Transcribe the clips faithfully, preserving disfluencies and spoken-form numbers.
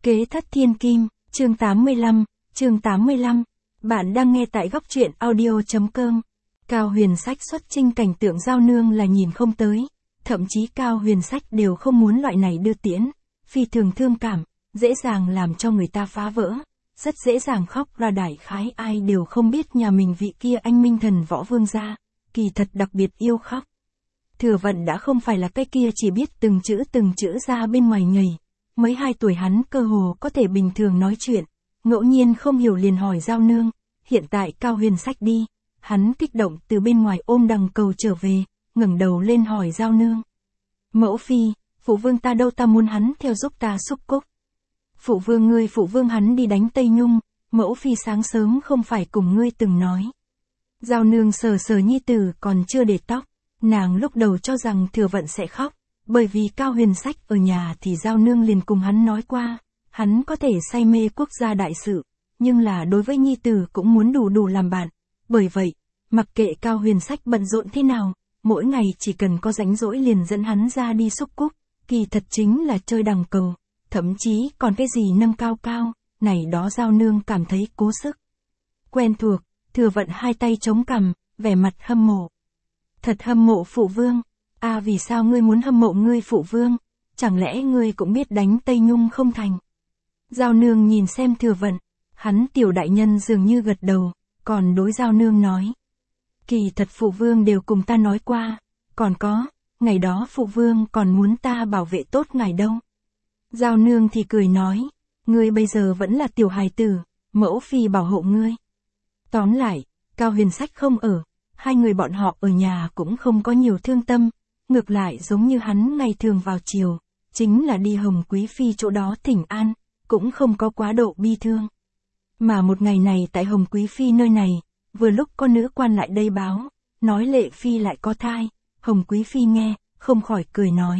Kế thất thiên kim, chương tám mươi lăm, chương tám mươi lăm. Bạn đang nghe tại góc truyện audio.com. Cao Huyền Sách xuất chinh cảnh tượng giao nương là nhìn không tới. Thậm chí Cao Huyền Sách đều không muốn loại này đưa tiễn. Phi thường thương cảm, dễ dàng làm cho người ta phá vỡ. Rất dễ dàng khóc ra đại khái ai đều không biết nhà mình vị kia anh minh thần võ vương gia. Kỳ thật đặc biệt yêu khóc. Thừa Vận đã không phải là cái kia chỉ biết từng chữ từng chữ ra bên ngoài nhầy. Mới hai tuổi hắn cơ hồ có thể bình thường nói chuyện, ngẫu nhiên không hiểu liền hỏi giao nương, hiện tại Cao Huyền Sách đi, hắn kích động từ bên ngoài ôm đằng cầu trở về, ngẩng đầu lên hỏi giao nương. Mẫu phi, phụ vương ta đâu ta muốn hắn theo giúp ta xúc cúc. Phụ vương ngươi phụ vương hắn đi đánh Tây Nhung, mẫu phi sáng sớm không phải cùng ngươi từng nói. Giao nương sờ sờ nhi tử còn chưa để tóc, nàng lúc đầu cho rằng Thừa Vận sẽ khóc. Bởi vì Cao Huyền Sách ở nhà thì giao nương liền cùng hắn nói qua, hắn có thể say mê quốc gia đại sự, nhưng là đối với nhi tử cũng muốn đủ đủ làm bạn. Bởi vậy, mặc kệ Cao Huyền Sách bận rộn thế nào, mỗi ngày chỉ cần có rảnh rỗi liền dẫn hắn ra đi xúc cúc, kỳ thật chính là chơi đằng cầu, thậm chí còn cái gì nâng cao cao, này đó giao nương cảm thấy cố sức. Quen thuộc, Thừa Vận hai tay chống cằm, vẻ mặt hâm mộ. Thật hâm mộ phụ vương. À vì sao ngươi muốn hâm mộ ngươi phụ vương, chẳng lẽ ngươi cũng biết đánh Tây Nhung không thành? Giao nương nhìn xem Thừa Vận, hắn tiểu đại nhân dường như gật đầu, còn đối giao nương nói. Kỳ thật phụ vương đều cùng ta nói qua, còn có, ngày đó phụ vương còn muốn ta bảo vệ tốt ngài đâu. Giao nương thì cười nói, ngươi bây giờ vẫn là tiểu hài tử, mẫu phi bảo hộ ngươi. Tóm lại, Cao Huyền Sách không ở, hai người bọn họ ở nhà cũng không có nhiều thương tâm. Ngược lại giống như hắn ngày thường vào chiều, chính là đi Hồng Quý Phi chỗ đó thỉnh an, cũng không có quá độ bi thương. Mà một ngày này tại Hồng Quý Phi nơi này, vừa lúc có nữ quan lại đây báo, nói Lệ Phi lại có thai, Hồng Quý Phi nghe, không khỏi cười nói.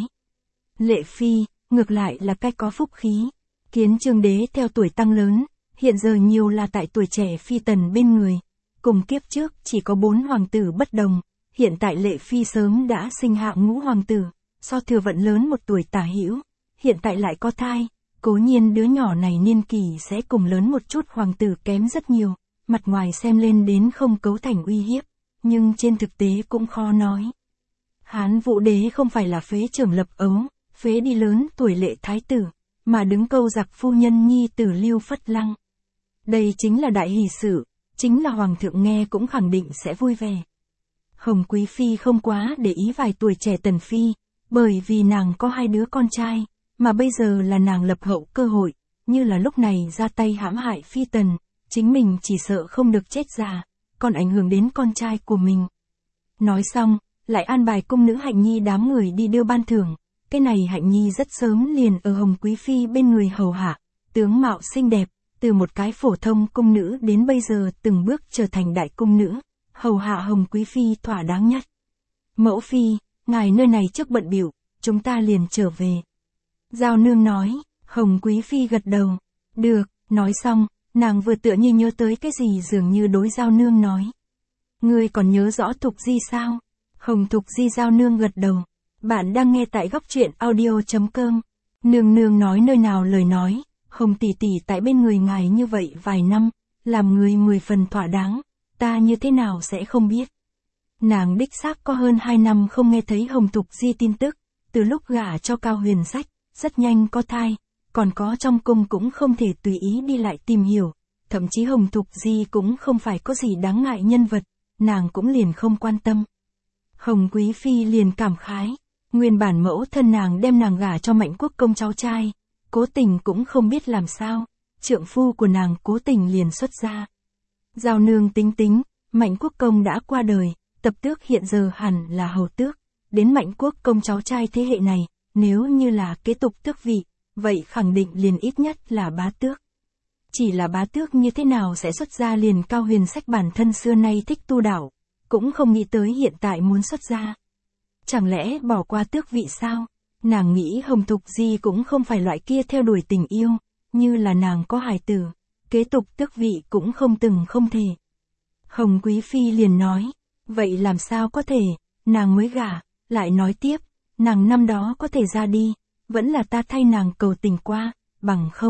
Lệ Phi, ngược lại là cái có phúc khí, Kiến Chương Đế theo tuổi tăng lớn, hiện giờ nhiều là tại tuổi trẻ Phi tần bên người, cùng kiếp trước chỉ có bốn hoàng tử bất đồng. Hiện tại Lệ Phi sớm đã sinh hạ ngũ hoàng tử, so Thừa Vận lớn một tuổi tả hữu, hiện tại lại có thai, cố nhiên đứa nhỏ này niên kỳ sẽ cùng lớn một chút hoàng tử kém rất nhiều, mặt ngoài xem lên đến không cấu thành uy hiếp, nhưng trên thực tế cũng khó nói. Hán Vũ Đế không phải là phế trưởng lập ấu, phế đi lớn tuổi Lệ Thái tử, mà đứng câu giặc phu nhân nhi tử Lưu Phất Lăng. Đây chính là đại hỷ sự, chính là hoàng thượng nghe cũng khẳng định sẽ vui vẻ. Hồng Quý Phi không quá để ý vài tuổi trẻ Tần Phi, bởi vì nàng có hai đứa con trai, mà bây giờ là nàng lập hậu cơ hội, như là lúc này ra tay hãm hại Phi Tần, chính mình chỉ sợ không được chết già, còn ảnh hưởng đến con trai của mình. Nói xong, lại an bài cung nữ Hạnh Nhi đám người đi đưa ban thưởng, cái này Hạnh Nhi rất sớm liền ở Hồng Quý Phi bên người hầu hạ, tướng mạo xinh đẹp, từ một cái phổ thông cung nữ đến bây giờ từng bước trở thành đại cung nữ. Hầu hạ Hồng Quý Phi thỏa đáng nhất. Mẫu Phi, ngài nơi này trước bận bịu, chúng ta liền trở về. Giao nương nói, Hồng Quý Phi gật đầu. Được, nói xong, nàng vừa tựa như nhớ tới cái gì dường như đối giao nương nói. Ngươi còn nhớ rõ Thục Di sao? Hồng Thục Di giao nương gật đầu. Bạn đang nghe tại góc truyện audio.com. Nương nương nói nơi nào lời nói, Hồng tỷ tỷ tại bên người ngài như vậy vài năm, làm người mười phần thỏa đáng. Ta như thế nào sẽ không biết. Nàng đích xác có hơn hai năm không nghe thấy Hồng Thục Di tin tức, từ lúc gả cho Cao Huyền Sách, rất nhanh có thai, còn có trong cung cũng không thể tùy ý đi lại tìm hiểu, thậm chí Hồng Thục Di cũng không phải có gì đáng ngại nhân vật, nàng cũng liền không quan tâm. Hồng Quý Phi liền cảm khái, nguyên bản mẫu thân nàng đem nàng gả cho Mạnh Quốc công cháu trai, cố tình cũng không biết làm sao, trượng phu của nàng cố tình liền xuất gia. Giao nương tính tính, Mạnh Quốc công đã qua đời, tập tước hiện giờ hẳn là hầu tước, đến Mạnh Quốc công cháu trai thế hệ này, nếu như là kế tục tước vị, vậy khẳng định liền ít nhất là bá tước. Chỉ là bá tước như thế nào sẽ xuất gia liền Cao Huyền Sách bản thân xưa nay thích tu đạo, cũng không nghĩ tới hiện tại muốn xuất gia. Chẳng lẽ bỏ qua tước vị sao? Nàng nghĩ Hồng Thục Di cũng không phải loại kia theo đuổi tình yêu, như là nàng có hài tử. Kế tục tước vị cũng không từng không thể. Hồng Quý Phi liền nói, vậy làm sao có thể, nàng mới gả, lại nói tiếp, nàng năm đó có thể ra đi, vẫn là ta thay nàng cầu tình qua, bằng không,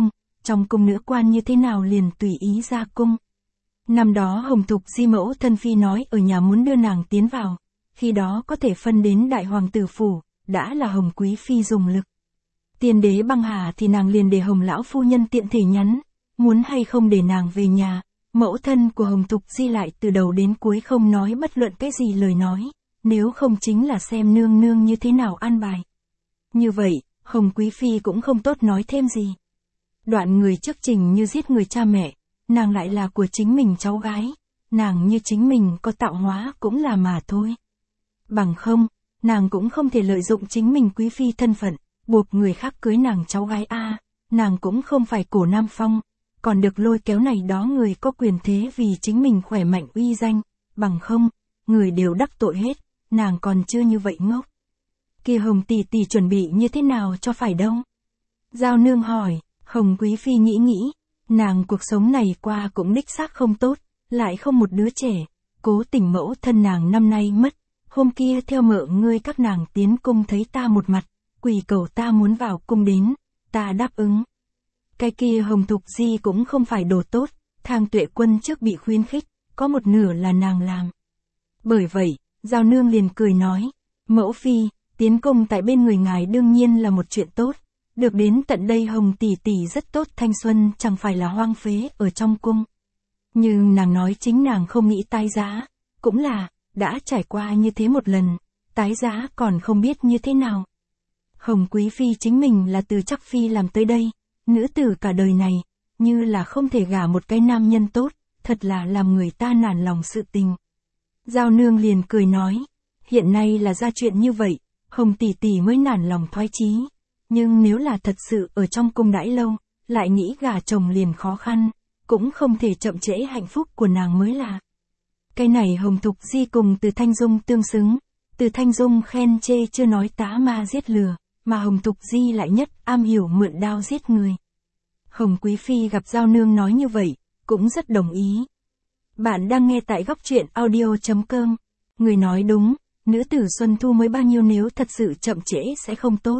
trong cung nữ quan như thế nào liền tùy ý ra cung. Năm đó Hồng Thục Di mẫu thân phi nói ở nhà muốn đưa nàng tiến vào, khi đó có thể phân đến đại hoàng tử phủ, đã là Hồng Quý Phi dùng lực. Tiên đế băng hà thì nàng liền để Hồng lão phu nhân tiện thể nhắn, muốn hay không để nàng về nhà, mẫu thân của Hồng Thục Di lại từ đầu đến cuối không nói bất luận cái gì lời nói, nếu không chính là xem nương nương như thế nào an bài. Như vậy, Hồng Quý Phi cũng không tốt nói thêm gì. Đoạn người trước trình như giết người cha mẹ, nàng lại là của chính mình cháu gái, nàng như chính mình có tạo hóa cũng là mà thôi. Bằng không, nàng cũng không thể lợi dụng chính mình quý phi thân phận, buộc người khác cưới nàng cháu gái a, à, nàng cũng không phải cổ Nam Phong, còn được lôi kéo này đó người có quyền thế vì chính mình khỏe mạnh uy danh, bằng không, người đều đắc tội hết, nàng còn chưa như vậy ngốc. Kia Hồng tỷ tỷ chuẩn bị như thế nào cho phải đâu? Giao nương hỏi. Hồng Quý Phi nghĩ nghĩ, nàng cuộc sống này qua cũng đích xác không tốt, lại không một đứa trẻ, cố tình mẫu thân nàng năm nay mất, hôm kia theo mợ ngươi các nàng tiến cung thấy ta một mặt, quỳ cầu ta muốn vào cung đến, ta đáp ứng. Cái kia Hồng Thục Di cũng không phải đồ tốt, Thang Tuệ Quân trước bị khuyến khích, có một nửa là nàng làm. Bởi vậy, Giao nương liền cười nói, mẫu phi, tiến cung tại bên người ngài đương nhiên là một chuyện tốt. Được đến tận đây Hồng tỷ tỷ rất tốt, thanh xuân chẳng phải là hoang phế ở trong cung. Nhưng nàng nói chính nàng không nghĩ tái giá, cũng là, đã trải qua như thế một lần, tái giá còn không biết như thế nào. Hồng Quý Phi chính mình là từ Trắc Phi làm tới đây, nữ tử cả đời này, như là không thể gả một cái nam nhân tốt, thật là làm người ta nản lòng sự tình. Giao nương liền cười nói, hiện nay là ra chuyện như vậy, Hồng tỷ tỷ mới nản lòng thoái chí. Nhưng nếu là thật sự ở trong cung đãi lâu, lại nghĩ gả chồng liền khó khăn, cũng không thể chậm trễ hạnh phúc của nàng mới là. Cái này Hồng Thục Di cùng Từ Thanh Dung tương xứng, Từ Thanh Dung khen chê chưa nói tá ma giết lừa, mà Hồng Thục Di lại nhất am hiểu mượn đao giết người. Hồng Quý Phi gặp Giao nương nói như vậy, cũng rất đồng ý. Bạn đang nghe tại góc truyện audio chấm com. Người nói đúng, nữ tử Xuân Thu mới bao nhiêu nếu thật sự chậm trễ sẽ không tốt.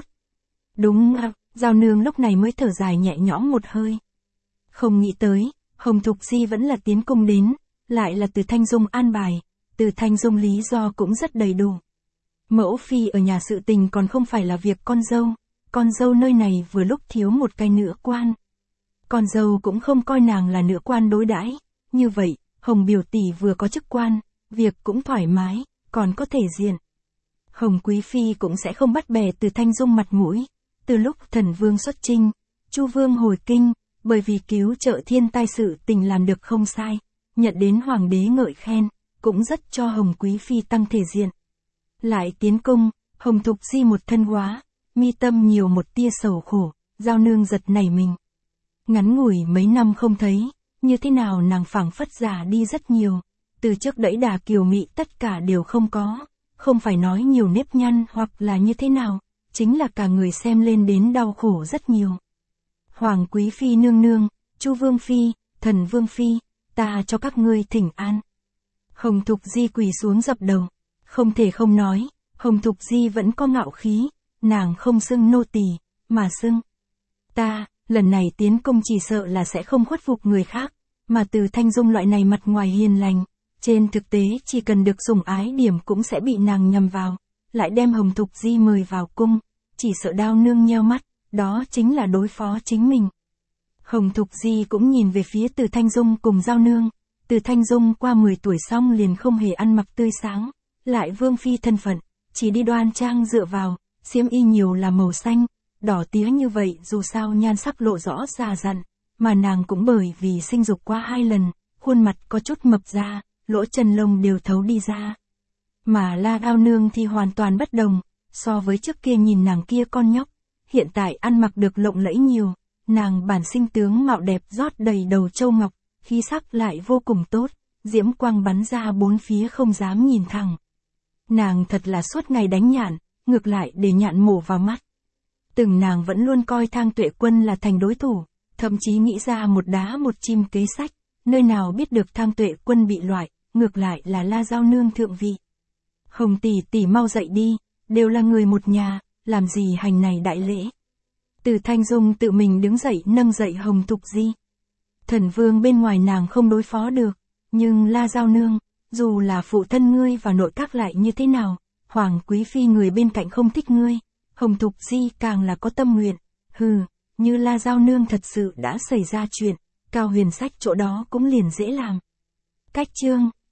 Đúng à, Giao nương lúc này mới thở dài nhẹ nhõm một hơi. Không nghĩ tới, Hồng Thục Di vẫn là tiến cung đến, lại là Từ Thanh Dung an bài, Từ Thanh Dung lý do cũng rất đầy đủ. Mẫu phi ở nhà sự tình còn không phải là việc con dâu, con dâu nơi này vừa lúc thiếu một cái nữ quan. Con dâu cũng không coi nàng là nữ quan đối đãi, như vậy, Hồng biểu tỷ vừa có chức quan, việc cũng thoải mái, còn có thể diện. Hồng Quý Phi cũng sẽ không bắt bẻ Từ Thanh Dung mặt mũi. Từ lúc Thần Vương xuất chinh, Chu Vương hồi kinh, bởi vì cứu trợ thiên tai sự tình làm được không sai, nhận đến hoàng đế ngợi khen, cũng rất cho Hồng Quý Phi tăng thể diện. Lại tiến cung, Hồng Thục Di một thân hóa, mi tâm nhiều một tia sầu khổ, Giao nương giật nảy mình. Ngắn ngủi mấy năm không thấy, như thế nào nàng phảng phất già đi rất nhiều, từ trước đẫy đà kiều mị tất cả đều không có, không phải nói nhiều nếp nhăn hoặc là như thế nào. Chính là cả người xem lên đến đau khổ rất nhiều. Hoàng Quý Phi nương nương, Chu Vương Phi, Thần Vương Phi, ta cho các ngươi thỉnh an. Hồng Thục Di quỳ xuống dập đầu. Không thể không nói, Hồng Thục Di vẫn có ngạo khí, nàng không xưng nô tỳ, mà xưng. Ta, lần này tiến cung chỉ sợ là sẽ không khuất phục người khác, mà Từ Thanh Dung loại này mặt ngoài hiền lành, trên thực tế chỉ cần được sủng ái điểm cũng sẽ bị nàng nhầm vào. Lại đem Hồng Thục Di mời vào cung, chỉ sợ đao nương nheo mắt, đó chính là đối phó chính mình. Hồng Thục Di cũng nhìn về phía Từ Thanh Dung cùng Giao nương, Từ Thanh Dung qua mười tuổi xong liền không hề ăn mặc tươi sáng, lại vương phi thân phận, chỉ đi đoan trang dựa vào, xiêm y nhiều là màu xanh, đỏ tía như vậy dù sao nhan sắc lộ rõ già dặn, mà nàng cũng bởi vì sinh dục qua hai lần, khuôn mặt có chút mập ra, lỗ chân lông đều thấu đi ra. Mà La Ao nương thì hoàn toàn bất đồng, so với trước kia nhìn nàng kia con nhóc, hiện tại ăn mặc được lộng lẫy nhiều, nàng bản sinh tướng mạo đẹp rót đầy đầu châu ngọc, khí sắc lại vô cùng tốt, diễm quang bắn ra bốn phía không dám nhìn thẳng. Nàng thật là suốt ngày đánh nhạn, ngược lại để nhạn mổ vào mắt. Từng nàng vẫn luôn coi Thang Tuệ Quân là thành đối thủ, thậm chí nghĩ ra một đá một chim kế sách, nơi nào biết được Thang Tuệ Quân bị loại, ngược lại là La Giao nương thượng vị. Hồng tỷ tỷ mau dậy đi, đều là người một nhà, làm gì hành này đại lễ. Từ Thanh Dung tự mình đứng dậy nâng dậy Hồng Thục Di. Thần vương bên ngoài nàng không đối phó được, nhưng La Giao Nương, dù là phụ thân ngươi và nội các lại như thế nào, Hoàng Quý Phi người bên cạnh không thích ngươi, Hồng Thục Di càng là có tâm nguyện, hừ, như La Giao Nương thật sự đã xảy ra chuyện, Cao Huyền Sách chỗ đó cũng liền dễ làm. Cách chương